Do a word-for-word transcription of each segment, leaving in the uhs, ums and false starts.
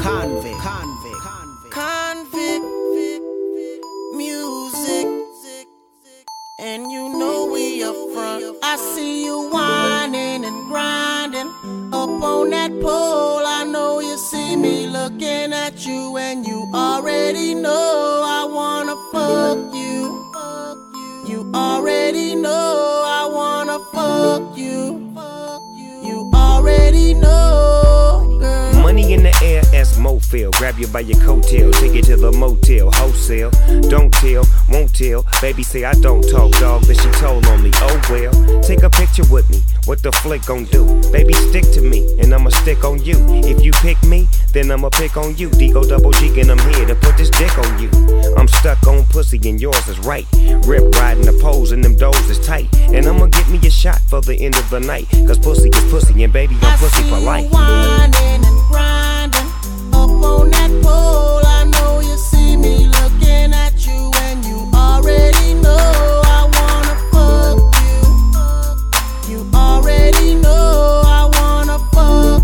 Convict, convict, convict, convict music, and you know we up front. I see you whining and grinding up on that pole. I know you see me looking at you, and you already know I wanna fuck you. You already know I wanna fuck you. You already know, girl. Money in the air, ask Mofil. Grab you by your coattail, take you to the motel, wholesale. Don't tell, won't tell. Baby say I don't talk, dog, but she told on me. Oh well, take a picture with me. What the flick gon' do? Baby, stick to me, and I'ma stick on you. If you pick me, then I'ma pick on you. D-Go double G, and I'm here to put this dick on you. I'm stuck on pussy, and yours is right. Rip riding the poles, and them doors is tight. And I'ma get me a shot for the end of the night. Cause pussy is pussy, and baby, I'm pussy for life. I see you whining and grinding up on that pole. I know you see me looking at you, and you already know I wanna fuck you. You already know I wanna fuck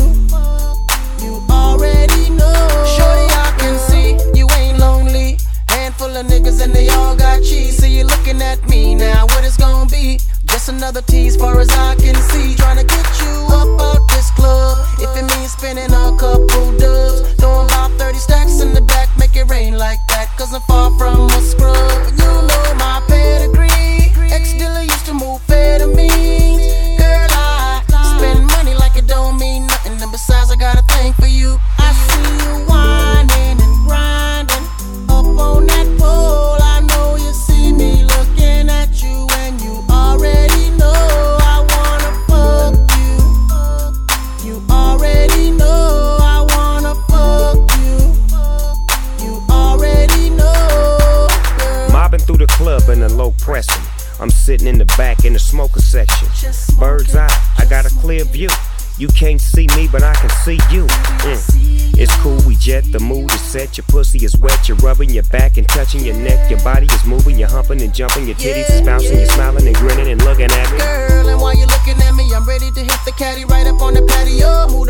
you. You already know. Shorty, I can see you ain't lonely. Handful of niggas and they all got cheese. So you looking at me now, what it's gonna be? Just another tease far as I can see. Tryna get you up out this club. If it means spending a couple dubs, throwing about thirty stacks in the back, make it rain like that. Cause I'm far from a scrub. And you know my pedigree. Ex-dealer used to move amphetamines. Girl, I spend money like it don't mean nothing. And besides, I got a thing for you. I see you whining and grinding up on that pole. I know you see me looking at you, and you already know I wanna fuck you. You already know I wanna fuck you. You already know, girl. Mobbing through the club in a low pressing. I'm sitting in the back in the smoker section. Bird's eye, I got a clear view. You can't see me, but I can see you. Mm. It's cool, we jet, the mood is set. Your pussy is wet, you're rubbing your back and touching your neck. Your body is moving, you're humping and jumping. Your titties is bouncing, you're smiling and grinning and looking at me. Girl, and while you're looking at me, I'm ready to hit the caddy right up on the patio.